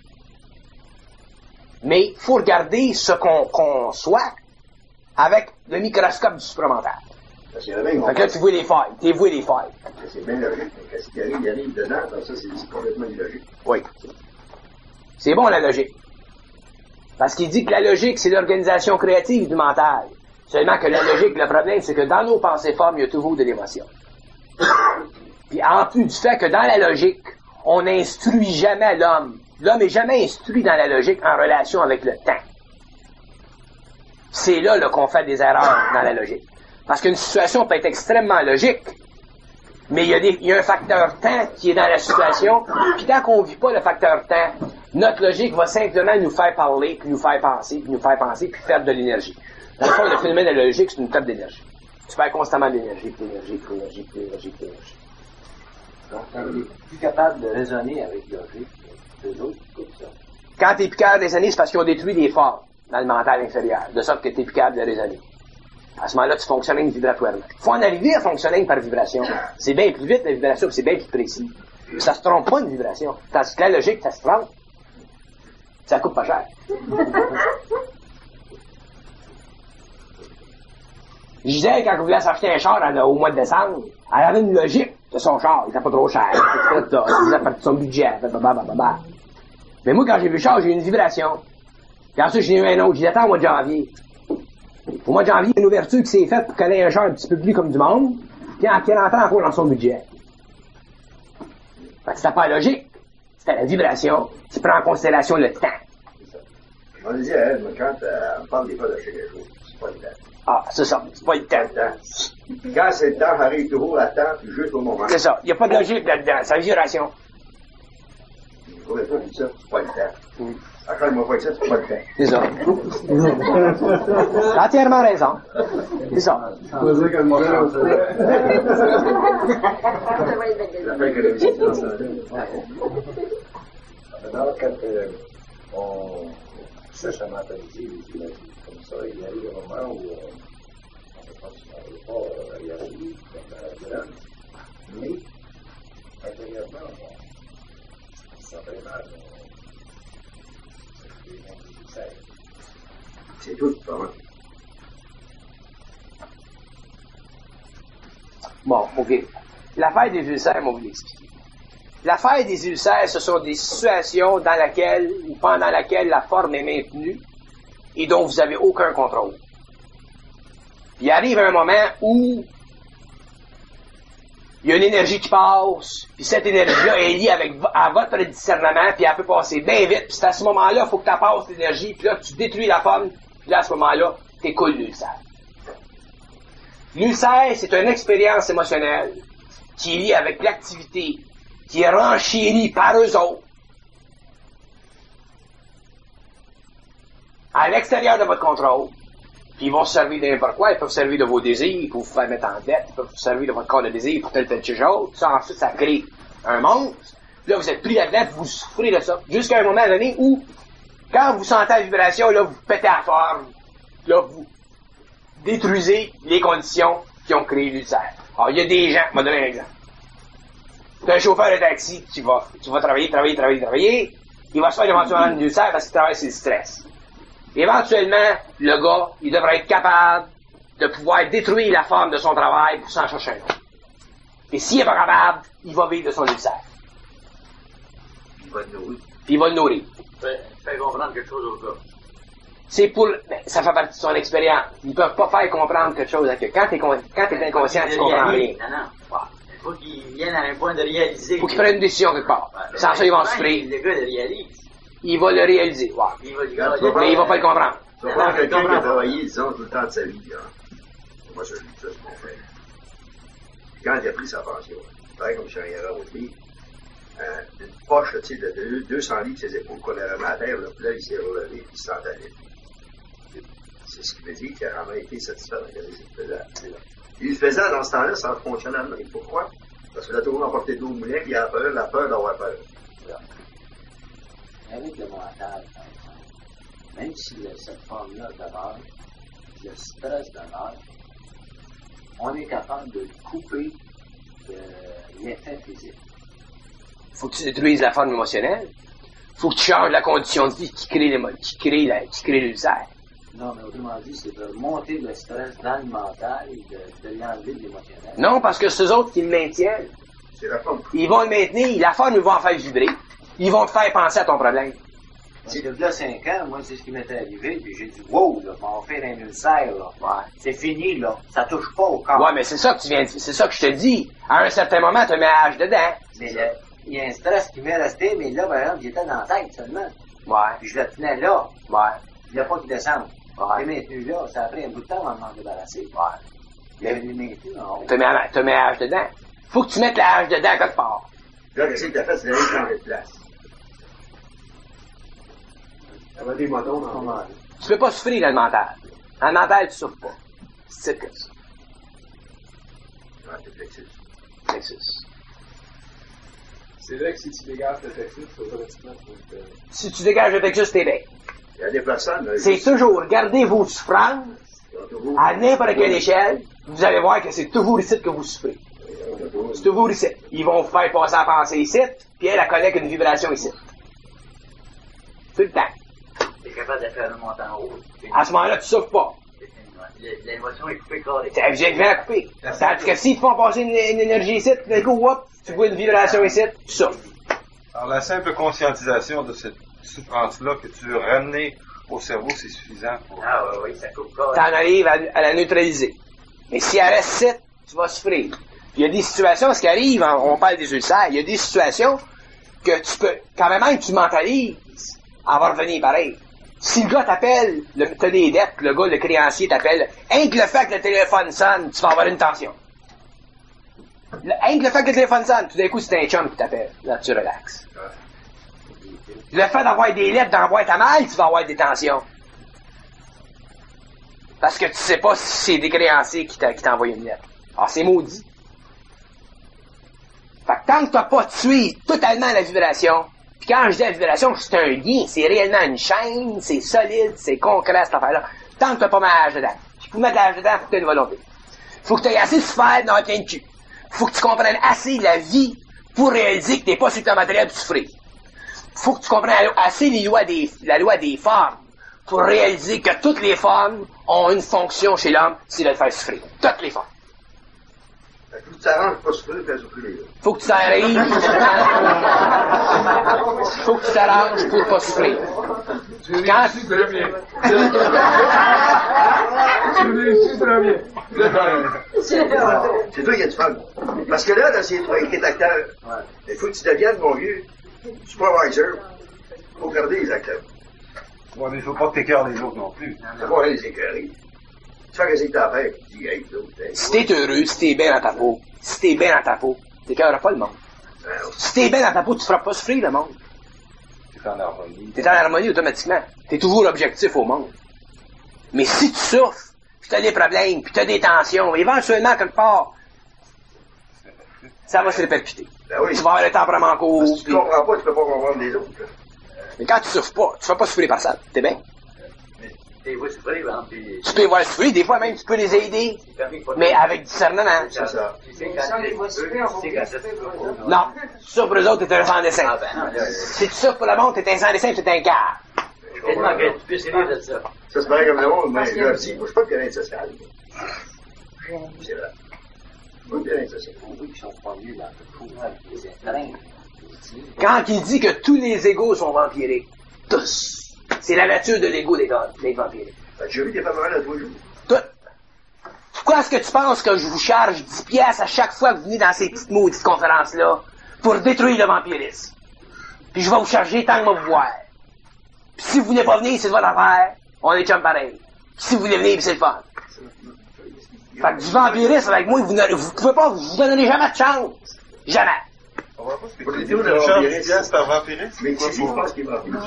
Mais il faut regarder ce qu'on conçoit avec le microscope du supramental. Fait que là, tu vois les failles. Tu vois les failles. C'est bien logique, mais qu'est-ce qui arrive, il arrive dedans, alors ça, c'est complètement illogique. Oui. C'est bon, la logique. Parce qu'il dit que la logique, c'est l'organisation créative du mental. Seulement que la logique, le problème, c'est que dans nos pensées formes, il y a toujours de l'émotion. Puis en plus du fait que dans la logique, on n'instruit jamais l'homme. L'homme n'est jamais instruit dans la logique en relation avec le temps. C'est là qu'on fait des erreurs dans la logique. Parce qu'une situation peut être extrêmement logique, mais il y a un facteur temps qui est dans la situation, puis tant qu'on ne vit pas le facteur temps, notre logique va simplement nous faire parler, puis nous faire penser, puis faire de l'énergie. Dans le fond, le phénomène de la logique, c'est une table d'énergie. Tu perds constamment de l'énergie, puis l'énergie, puis l'énergie, puis l'énergie, puis l'énergie. Donc, quand on est plus capable de raisonner avec logique, les autres écoutent ça. Quand tu es plus capable de raisonner, c'est parce qu'ils ont détruit des formes dans le mental inférieur, de sorte que tu es plus capable de raisonner. À ce moment-là, tu fonctionnes vibratoirement. Il faut en arriver à fonctionner par vibration. C'est bien plus vite, la vibration, puis c'est bien plus précis. Ça se trompe pas, une vibration. Tandis que la logique, ça se trompe. Ça coûte pas cher. Gisèle, quand elle voulait s'acheter un char au mois de décembre, elle avait une logique de son char. Il était pas trop cher. Ça faisait partie de son budget. Mais moi, quand j'ai vu le char, j'ai eu une vibration. Puis ensuite, j'ai eu un autre. J'ai dit, attends, au mois de janvier. Au mois de janvier, il y a une ouverture qui s'est faite pour qu'elle ait un char un petit peu plus comme du monde, puis qu'elle rentre encore dans son budget. Fait que c'était pas logique. C'était la vibration qui prend en considération le temps. On dit à elle, mais quand on parle des fois de quelque chose, c'est pas le temps. Ah, c'est ça. C'est pas le temps. Quand c'est le temps, j'arrive toujours à temps, puis juste au moment. C'est ça. Il n'y a pas de logique là-dedans. C'est la vibration. Combien de fois dit ça? C'est pas le temps. Après, il m'a pas dit ça, c'est pas le temps. C'est ça. T'as entièrement raison. C'est ça. Ça veut dire que ça fait que la visite dans ça. Maintenant, quand on cherche à mentaliser les énergies comme ça, il y a eu un moment où on ne peut pas y arriver comme dans la violence, mais intérieurement, on se sent mal. C'est tout, vraiment. Bon, OK. L'affaire des ulcères, on va vous l'expliquer. L'affaire des ulcères, ce sont des situations dans laquelle, ou pendant laquelle la forme est maintenue et dont vous n'avez aucun contrôle. Puis il arrive un moment où il y a une énergie qui passe, puis cette énergie-là est liée à votre discernement, puis elle peut passer bien vite, puis c'est à ce moment-là, il faut que tu passes l'énergie, puis là, tu détruis la forme, puis là, à ce moment-là, t'écoules l'ulcère. L'ulcère, c'est une expérience émotionnelle qui est liée avec l'activité, qui est renchérie par eux autres, à l'extérieur de votre contrôle. Puis ils vont se servir de n'importe quoi, ils peuvent se servir de vos désirs pour vous faire mettre en dette, ils peuvent se servir de votre corps de désir pour telle chose. Ça, ensuite, ça crée un monstre. Puis là, vous êtes pris là-dedans, puis vous souffrez de ça. Jusqu'à un moment donné où, quand vous sentez la vibration, là, vous pétez à forme. Là, vous détruisez les conditions qui ont créé l'ulcère. Alors, il y a des gens, je vais donner un exemple. Tu as un chauffeur de taxi, tu vas travailler. Il va se faire éventuellement une ulcère parce qu'il travaille sur le stress. Éventuellement, le gars, il devrait être capable de pouvoir détruire la forme de son travail pour s'en chercher un autre. Et s'il n'est pas capable, il va vivre de son ulcère. Il va le nourrir. Puis il va le nourrir. Fait comprendre quelque chose au gars. C'est pour... ça fait partie de son expérience. Ils ne peuvent pas faire comprendre quelque chose à quelqu'un. Quand t'es inconscient, tu comprends rien. Non. Il faut qu'il vienne à un point de réaliser. Il faut qu'il prenne une décision quelque part. Sans ça, ils vont souffrir. Le gars le réalise. Il va le réaliser, ouais. Mais il va pas le comprendre. Tu vas voir quelqu'un qui a travaillé, disons, tout le temps de sa vie. Hein. Moi, je dis ça, c'est mon frère. Quand il a pris sa pension, il travaille comme charrière au pays, une poche, tu sais, de 200 livres, ses épaules qu'on a remis à terre, là, puis là, il s'est relevé, puis il s'est allé. C'est ce qui veut dire qu'il a vraiment été satisfait de regarder ce qu'il faisait. Il le faisait dans ce temps-là sans fonctionnement. Pourquoi? Parce que là, tout le monde a porté d'eau au moulin, puis il a la peur d'avoir peur. Avec le mental, par exemple, même même si cette forme-là demeure, le stress demeure, on est capable de couper de l'effet physique. Faut que tu détruises la forme émotionnelle. Faut que tu changes la condition de vie qui crée l'ulcère. Non, mais autrement dit, c'est de monter le stress dans le mental et de l'enlever de l'émotionnel. Non, parce que c'est eux autres qui le maintiennent. C'est la forme. Ils vont le maintenir, la forme, ils vont en faire vibrer. Ils vont te faire penser à ton problème. C'est de là 5 ans, moi, c'est ce qui m'était arrivé, puis j'ai dit, wow, là, on va faire un ulcère, là. Ouais. C'est fini, là. Ça touche pas au corps. Ouais, mais c'est ça que c'est ça que je te dis. À un certain moment, tu mets la hache dedans. Mais il y a un stress qui m'est resté, mais là, par exemple, j'étais dans la tête seulement. Ouais. Puis je le tenais là. Ouais. Il n'y a pas qui descendre. Ouais. Je l'ai maintenu là. Ça a pris un bout de temps avant de m'en débarrasser. Ouais. Il avait les maintenu en haut. Tu mets la hache dedans. Faut que tu mettes la hache dedans quelque part. Là, qu'est-ce que t'as fait? C'est d'aller changer de place. Ça va des motons dans le monde. Tu peux pas souffrir dans le mental. Dans le mental, tu souffres pas. C'est que ça. Ouais, c'est plexus. Plexus. C'est vrai que si tu dégages le plexus, automatiquement, Si tu dégages le plexus, t'es bien. Il y a des personnes... là, C'est toujours, gardez vos souffrances à n'importe quelle échelle, vous allez voir que c'est toujours ici que vous souffrez. C'est toujours ici. Ils vont vous faire passer à penser ici, puis elle connaît qu'une vibration ici. Tout le temps. T'es capable de faire une montée en haut. À ce moment-là, tu souffres pas. L'émotion est coupée carré. Ça vient à couper. Tandis que s'ils te font passer une énergie ici, tout d'un coup, hop, tu vois une vibration ici, tu souffres. Alors, la simple conscientisation de cette souffrance-là que tu veux ramener au cerveau, c'est suffisant pour... Ah oui, ça coupe carré. T'en arrives à la neutraliser. Mais si elle reste ici, tu vas souffrir. Puis il y a des situations, ce qui arrive, on parle des ulcères, il y a des situations que tu peux, quand même tu mentalises, elle va revenir pareil. Si le gars t'appelle, t'as des dettes, le gars, le créancier t'appelle, rien que le fait que le téléphone sonne, tu vas avoir une tension. Rien que le fait que le téléphone sonne, tout d'un coup, c'est un chum qui t'appelle. Là, tu relaxes. Le fait d'avoir des lettres dans la boîte à mal, tu vas avoir des tensions. Parce que tu sais pas si c'est des créanciers qui t'envoient une lettre. Alors, c'est maudit. Fait que tant que t'as pas tué totalement la vibration, puis quand je dis la vibration, c'est un lien, c'est réellement une chaîne, c'est solide, c'est concret, cette affaire-là. Tant que t'as pas mis la hache dedans. Puis pour mettre la hache dedans, faut que t'aies une volonté. Faut que t'aies assez de sphères dans plein de cul. Faut que tu comprennes assez la vie pour réaliser que t'es pas sur ton matériel pour souffrir. Faut que tu comprennes assez la loi des formes pour réaliser que toutes les formes ont une fonction chez l'homme, c'est de le faire souffrir. Toutes les formes. Faut que tu t'arranges pour pas souffrir, faire souffrir les autres. Faut que tu t'arrives. Faut que tu t'arranges pour pas souffrir. Quand... Tu très bien. Tu réussis très bien. C'est toi qui as du fun. Parce que là c'est toi qui es acteur. Il faut que tu deviennes, mon vieux, supervisor pour garder les acteurs. Ouais, mais il faut pas que t'écœures les autres non plus. C'est pas les écœurer. Tu fais qu'est-ce que t'as fait, tu dis, hey, l'autre, si t'es heureux, si t'es bien dans ta peau, t'écœureras pas le monde. Si t'es bien dans ta peau, tu feras pas souffrir le monde. T'es en harmonie. T'es en harmonie automatiquement. T'es toujours objectif au monde. Mais si tu souffres, pis t'as des problèmes, pis t'as des tensions, éventuellement, quelque part, ça va se répercuter. Ben oui. Tu vas avoir le tempérament court. Si tu comprends pas, tu peux pas comprendre les autres. Mais quand tu souffres pas, tu fais pas souffrir personne. T'es bien. T'es vois souffrir, hein, puis... Tu peux voir souffrir, des fois même tu peux les aider. Mais avec discernement. C'est ça. Tu sais, quand c'est... Non. Tu souffres pour eux autres, t'es un sans dessin. Ah ben non, là... Si tu souffres pour le monde, t'es un sans dessin, t'es un quart. Tellement que tu puisses rire de ça. Ça, c'est pareil comme le monde, mais là, si, moi, je suis pas de terrain social. C'est vrai. Pas de terrain social. Oui, qui sont promus dans le courant des étreintes. Quand il dit que tous les égos sont vampiriques, tous. C'est la nature de l'ego d'être vampirique. J'ai vu des femmes à tous les jours. Tout. Pourquoi est-ce que tu penses que je vous charge 10 piastres à chaque fois que vous venez dans ces petites maudites conférences-là pour détruire le vampirisme? Puis je vais vous charger tant que moi vous voir. Puis si vous voulez pas venir, c'est de votre affaire. On est chum pareil. Puis si vous voulez venir, c'est le fun. Fait que du vampirisme avec moi, vous pouvez pas, vous donnerez jamais de chance. Jamais. On va pas spéculer. On charge 10 piastres par vampirisme. Mais si, je pense qu'il est vampire.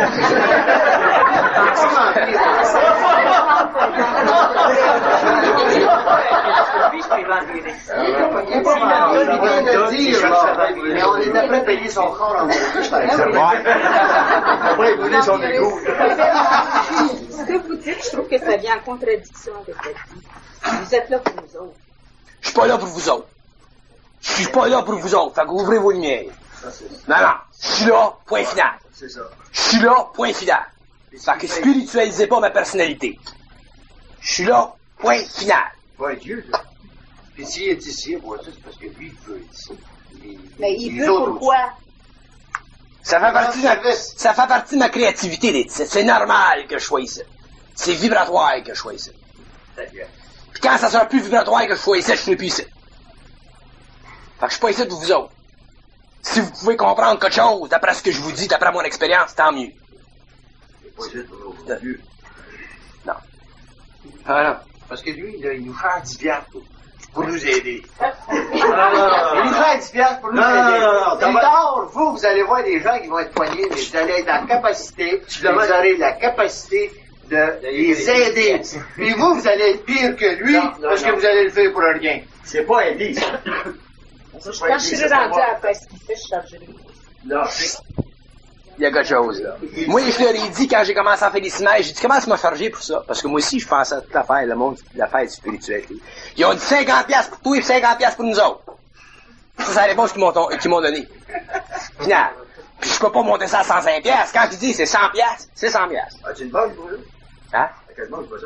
Mais on était prêt à payer son corps en maudit, par exemple. Après, il voulait son égo. que vous dites, je trouve que ça vient en contradiction avec la vie. Vous êtes là pour nous autres. Je suis pas là pour vous autres. Je suis pas là pour vous autres. Fait que ouvrez vos lumières. Non, je suis là, point final. C'est ça. Je suis là, point final. Fait que spiritualisez pas ma personnalité. Je suis là, point final. Pas Dieu, ça. Puis s'il est ici, moi, ça, c'est parce que lui, il veut être ici. Mais il veut pourquoi? Ça fait partie de ma créativité d'être ici. C'est normal que je sois ici. C'est vibratoire que je sois ici. Puis quand ça sera plus vibratoire que je sois ici, je serai plus ici. Fait que je suis pas ici pour vous autres. Si vous pouvez comprendre quelque chose d'après ce que je vous dis, d'après mon expérience, tant mieux. C'est pas ici pour nos Dieu. Non. Ah non. Parce que lui, là, il nous fait 10 piastres pour nous aider. Il nous fait 10 piastres pour nous aider. Plus tard, vous allez voir des gens qui vont être poignés, mais vous allez être en capacité, vous aurez la capacité de les aider. Puis vous allez être pire que lui, parce que vous allez le faire pour rien. C'est pas aider, ça. Quand je serai rendu à la ce qu'il fait, je chargerai. Non, Il y a quelque chose, là. Moi, je leur ai dit, quand j'ai commencé à faire des images, j'ai dit, comment ça m'a chargé pour ça? Parce que moi aussi, je pensais à toute l'affaire, le monde, l'affaire spirituelle. Ils ont dit 50$ pour toi et 50$ pour nous autres. Ça, c'est la réponse qu'ils m'ont donnée. Final. Puis je peux pas monter ça à 105$. Quand ils disent c'est 100$, c'est 100$. Ah, tu une banque pour eux? Hein? Quasiment, c'est pas ça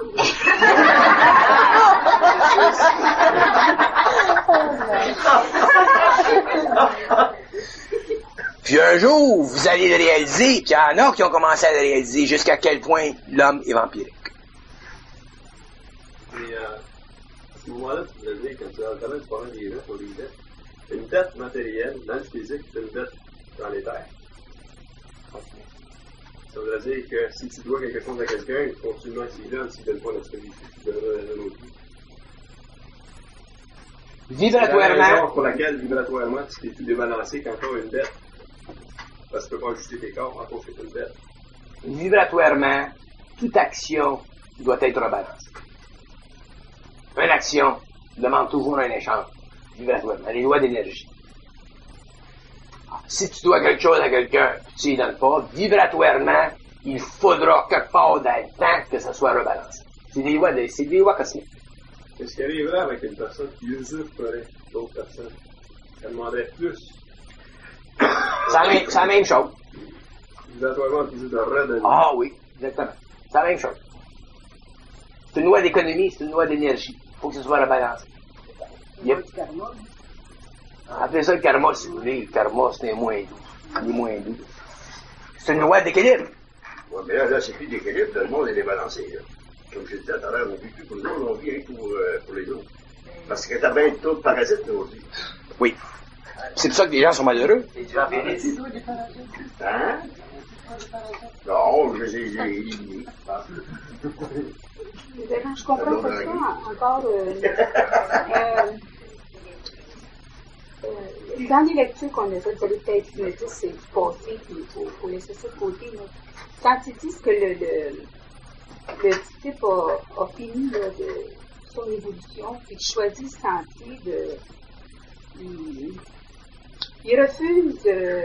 pour eux. Puis un jour, vous allez le réaliser, puis il y en a qui ont commencé à le réaliser, jusqu'à quel point l'homme est vampirique. Et à ce moment-là, tu voulais dire, quand tu as quand même parlé des gens pour les dettes, c'est une dette matérielle dans le physique, c'est une dette dans les terres. Ça voudrait dire que si tu dois quelque chose à quelqu'un, il faut absolument qu'il donne, s'il ne donne pas notre vie, tu donneras la autre vie. Vibratoirement. C'est la raison pour laquelle, vibratoirement, tu t'es tout débalancé quand tu as une dette. Parce que tu ne peux pas ajuster tes corps en cause que tu une dette. Vibratoirement, toute action doit être rebalancée. Une action demande toujours un échange. Vibratoirement. Les lois d'énergie. Si tu dois quelque chose à quelqu'un, puis tu ne donnes pas, vibratoirement, il faudra quelque part dans le temps que ça soit rebalancé. C'est des lois cosmiques. Qu'est-ce qui arriverait avec une personne qui usurperait d'autres personnes? Elle demanderait plus. C'est la même chose. Vibratoirement, tu dis de redonner. Ah oui, exactement. C'est la même chose. C'est une loi d'économie, c'est une loi d'énergie. Il faut que ce soit rebalancé. Yep. Appelez ça le karma, si vous voulez. Le karma, c'est moins doux. Il est moins doux. C'est une loi d'équilibre. Oui, mais là, c'est plus d'équilibre. Le monde est débalancé. Là. Comme je disais tout à l'heure, on vit plus pour nous autres, on vit rien pour les autres. Parce que t'as bien trop de parasites, nous aussi. Oui. C'est pour ça que les gens sont malheureux. Hein? Non, je les ai éliminés. Je comprends pas ça encore. Dans les lectures qu'on a faites, vous allez peut-être me dire que c'est du passé, puis il faut laisser ça de côté. Là. Quand ils disent que le disciple a fini là, de son évolution, puis qu'il choisit le sentier de... Il refuse,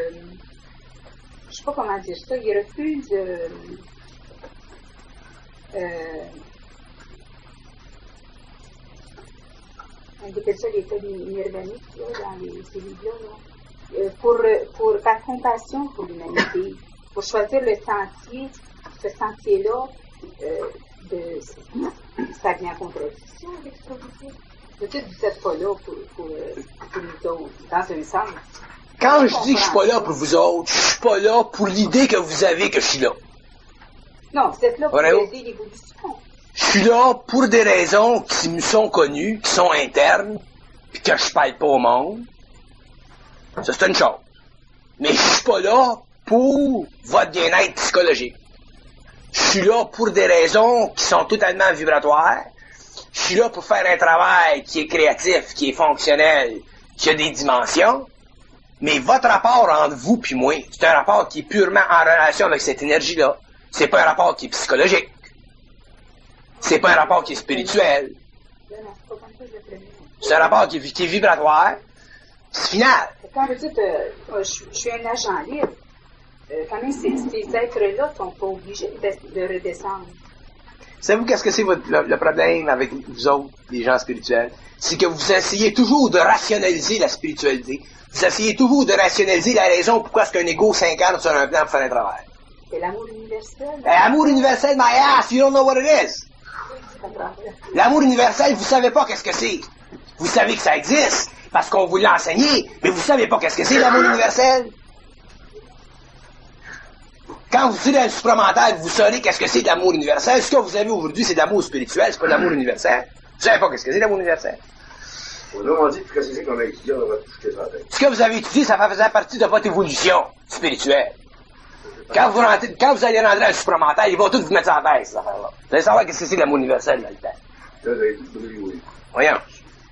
je sais pas comment dire ça, il refuse on appelle ça l'état nirvanique dans ces livres-là, par compassion pour l'humanité, pour choisir le sentier, ce sentier-là, ça vient en contradiction avec ce que vous dites. Peut-être que vous n'êtes pas là pour nous autres, dans un sens. Quand je dis que je suis pas là pour vous autres, je suis pas là pour l'idée que vous avez que je suis là. Non, vous êtes là pour aider l'évolution. Je suis là pour des raisons qui me sont connues, qui sont internes, puis que je parle pas au monde. Ça, c'est une chose. Mais je suis pas là pour votre bien-être psychologique. Je suis là pour des raisons qui sont totalement vibratoires. Je suis là pour faire un travail qui est créatif, qui est fonctionnel, qui a des dimensions. Mais votre rapport entre vous et moi, c'est un rapport qui est purement en relation avec cette énergie-là. C'est pas un rapport qui est psychologique. C'est pas un rapport qui est spirituel. C'est un rapport qui est vibratoire. C'est final. Quand vous dites je suis un agent libre, quand même ces êtres-là ne sont pas obligés de redescendre. Savez-vous qu'est-ce que c'est le problème avec vous autres, les gens spirituels? C'est que vous essayez toujours de rationaliser la spiritualité. Vous essayez toujours de rationaliser la raison pourquoi est-ce qu'un ego s'incarne sur un plan pour faire un travail. C'est l'amour universel. L'amour universel, my ass, you don't know what it is. L'amour universel, vous savez pas qu'est-ce que c'est. Vous savez que ça existe, parce qu'on vous l'a enseigné, mais vous savez pas qu'est-ce que c'est l'amour universel. Quand vous irez à un supramental, vous saurez qu'est-ce que c'est de l'amour universel. Ce que vous avez aujourd'hui, c'est de l'amour spirituel, c'est pas de l'amour universel. Vous savez pas qu'est-ce que c'est l'amour universel. Autrement dit, tout ce que c'est qu'on a étudié, on va toucher ça à la tête. Ce que vous avez étudié, ça faisait partie de votre évolution spirituelle. Quand vous allez rentrer à un supramental, ils vont tous vous mettre ça en tête, ces affaires-là. Vous allez savoir qu'est-ce que c'est l'amour universel, là, le temps. Là, vous avez tout oui. Voyons.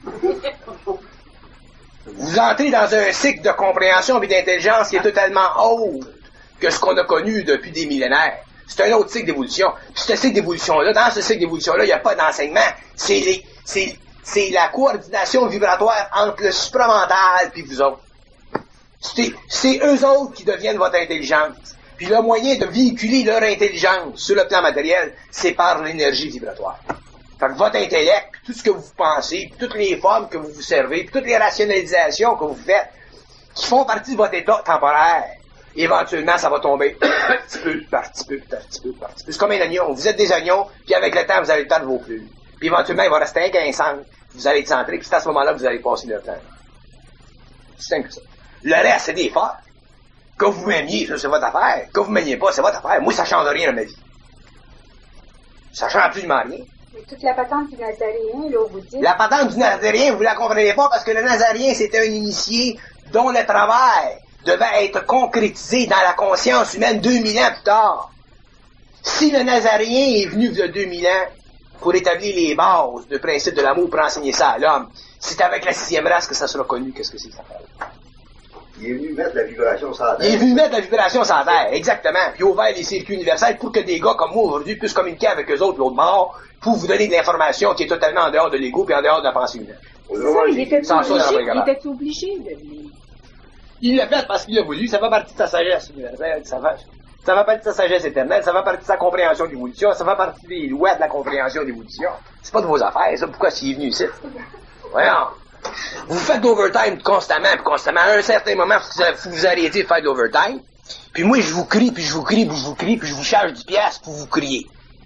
Vous entrez dans un cycle de compréhension et d'intelligence qui est totalement autre que ce qu'on a connu depuis des millénaires. C'est un autre cycle d'évolution. Puis ce cycle d'évolution-là, dans ce cycle d'évolution-là, il n'y a pas d'enseignement. C'est la coordination vibratoire entre le supramental et vous autres. C'est eux autres qui deviennent votre intelligence. Puis le moyen de véhiculer leur intelligence sur le plan matériel, c'est par l'énergie vibratoire. Fait que votre intellect, puis tout ce que vous pensez, puis toutes les formes que vous vous servez, puis toutes les rationalisations que vous faites, qui font partie de votre état temporaire, éventuellement, ça va tomber petit peu, par petit peu, par petit peu, par petit peu. C'est comme un oignon. Vous êtes des oignons, puis avec le temps, vous avez le temps de vos plumes. Puis éventuellement, il va rester un 15 centres, vous allez être centré, puis c'est à ce moment-là que vous allez passer le temps. C'est simple que ça. Le reste, c'est des formes. Que vous m'aimiez, ça, c'est votre affaire. Que vous m'aimiez pas, c'est votre affaire. Moi, ça change rien dans ma vie. Ça change absolument rien. Mais toute la patente du Nazaréen, là, vous dites... La patente du Nazaréen, vous la comprenez pas parce que le Nazaréen, c'était un initié dont le travail devait être concrétisé dans la conscience humaine 2000 ans plus tard. Si le Nazaréen est venu il y a 2000 ans pour établir les bases du principe de l'amour pour enseigner ça à l'homme, c'est avec la 6e race que ça sera connu. Qu'est-ce que c'est que ça fait? Il est venu mettre la vibration sur la Terre. Il est venu mettre la vibration sur la Terre, exactement. Puis il a ouvert les circuits universels pour que des gars comme moi aujourd'hui puissent communiquer avec eux autres l'autre bord pour vous donner de l'information qui est totalement en dehors de l'ego et en dehors de la pensée humaine. Il était obligé de venir. Il l'a fait parce qu'il a voulu, ça fait partie de sa sagesse universelle, ça fait partie de sa sagesse éternelle, ça fait partie de sa compréhension d'évolution, ça fait partie des lois de la compréhension d'évolution. C'est pas de vos affaires, ça, pourquoi s'il est venu ici? Voyons. Vous faites de l'overtime constamment, puis constamment. À un certain moment, vous arrêtez de faire de l'overtime. Puis moi, je vous crie, puis je vous crie, puis je vous crie, puis je vous charge 10 piastres pour vous crier.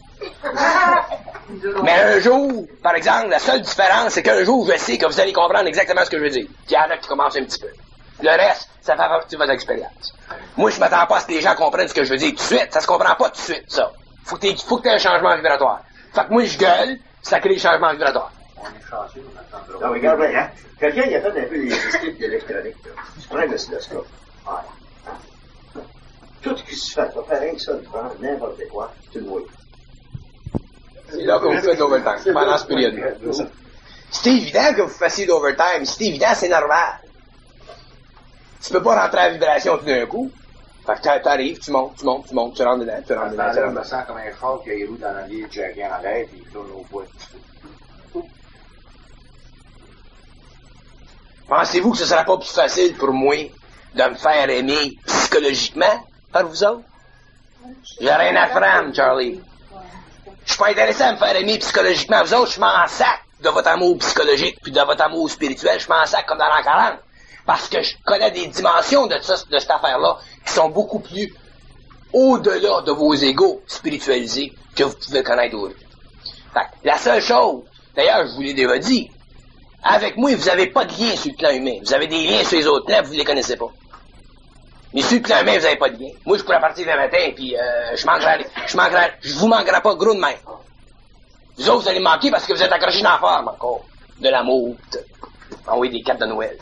Mais un jour, par exemple, la seule différence, c'est qu'un jour, je sais que vous allez comprendre exactement ce que je veux dire. Puis il y en a qui commencent un petit peu. Le reste, ça fait partie de votre expérience. Moi, je m'attends pas à ce que les gens comprennent ce que je veux dire tout de suite. Ça se comprend pas tout de suite, ça. Faut que t'aies un changement vibratoire. Fait que moi, je gueule, ça crée des changements vibratoires. Non, mais regarde, hein. Quelqu'un, il a fait un peu les styles d'électronique, là. Tu prends un oscilloscope. Ouais. Tout ce qui se fait, tu vas faire rien que ça, tu prends n'importe quoi, tu le vois. C'est là que vous faites de l'overtime, pendant cette période-là. C'est évident que vous fassiez de l'overtime. C'est évident, c'est normal. Tu peux pas rentrer à la vibration tout d'un coup. Fait que t'arrives, tu montes, tu rentres dedans, tu rentres dedans. Je me sens comme un char qui a les roues dans la vie, Jackie en l'air, puis il tourne au bois. Pensez-vous que ce sera pas plus facile pour moi de me faire aimer psychologiquement par vous autres? J'ai rien à prendre, Charlie. Je suis pas intéressé à me faire aimer psychologiquement. Vous autres, je m'en sac de votre amour psychologique puis de votre amour spirituel. Je m'en sac comme dans l'an 40. Parce que je connais des dimensions de cette affaire-là qui sont beaucoup plus au-delà de vos égos spiritualisés que vous pouvez connaître aujourd'hui. Fait que la seule chose, d'ailleurs, je vous l'ai déjà dit, avec moi, vous n'avez pas de lien sur le plan humain. Vous avez des liens sur les autres plans, vous ne les connaissez pas. Mais sur le plan humain, vous n'avez pas de lien. Moi, je pourrais partir le matin, puis je vous manquerai pas gros de main. Vous autres, vous allez me manquer parce que vous êtes accrochés dans la forme encore. De l'amour, envoyer des cartes de Noël.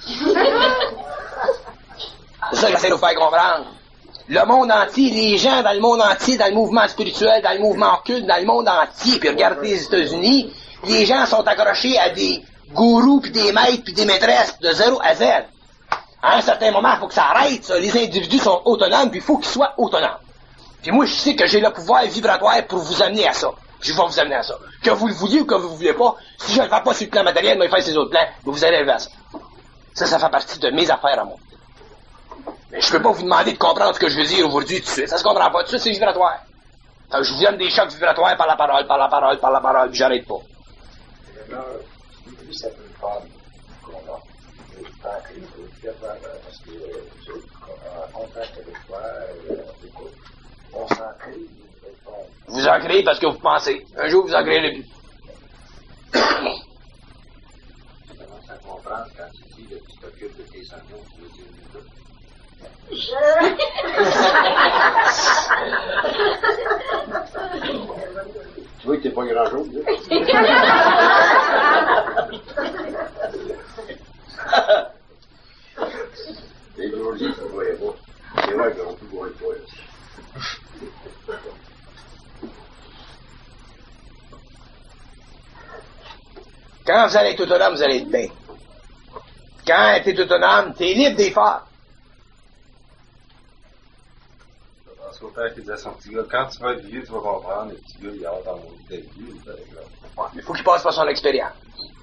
C'est ça que j'essaie de vous faire comprendre. Le monde entier, les gens dans le monde entier, dans le mouvement spirituel, dans le mouvement occulte, dans le monde entier, puis regardez les États-Unis, les gens sont accrochés à des gourous, puis des maîtres, puis des maîtresses de 0 à Z. À un certain moment, il faut que ça arrête, ça. Les individus sont autonomes, puis il faut qu'ils soient autonomes. Puis moi, je sais que j'ai le pouvoir vibratoire pour vous amener à ça. Je vais vous amener à ça. Que vous le vouliez ou que vous ne voulez pas, si je ne le fais pas sur le plan matériel, mais je fais ces autres plans, vous allez arriver à ça. Ça fait partie de mes affaires à moi. Mais je peux pas vous demander de comprendre ce que je veux dire aujourd'hui tout de suite. Ça se comprend pas. Tout de suite, c'est vibratoire. Je vous donne des chocs vibratoires par la parole, puis j'arrête pas. Maintenant, lui, ça peut faire du combat. Et pas écrit, il faut dire, parce que ceux qui sont en contact avec toi, on s'en crée, vous en créez parce que vous pensez. Un jour, vous en créez le but. Tu commences à comprendre quand tu dis que tu t'occupes de tes enfants, tu veux dire une chose. Tu vois que t'es pas grand-chose, Les Georgies, tu ne voyais pas. C'est vrai qu'ils ont tout pour être toi. Quand vous allez être autonome, vous allez être bien. Quand t'es autonome, t'es libre des faire. Parce qu'au père qui disait à son petit gars, quand tu vas être vieux, tu vas comprendre, le petit gars, il a hâte d'en mourir d'être vieux. Ouais, mais il faut qu'il passe par son expérience.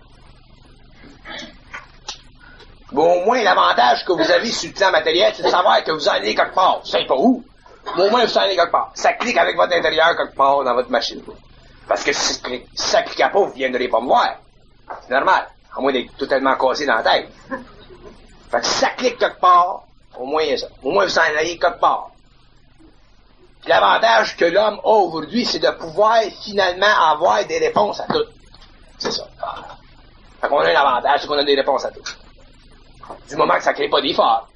Bon, au moins, l'avantage que vous avez sur le plan matériel, c'est de savoir que vous en allez quelque part. Vous savez pas où, mais au moins, vous en allez quelque part. Ça clique avec votre intérieur quelque part dans votre machine. Parce que si ça cliquait pas, vous viendrez pas me voir. C'est normal. À moins d'être totalement cassé dans la tête. Fait que si ça clique quelque part, au moins, il y a ça. Au moins, vous en allez quelque part. Puis l'avantage que l'homme a aujourd'hui, c'est de pouvoir finalement avoir des réponses à tout. C'est ça. Fait qu'on a un avantage, c'est qu'on a des réponses à tout. Du moment que ça crée pas d'effort.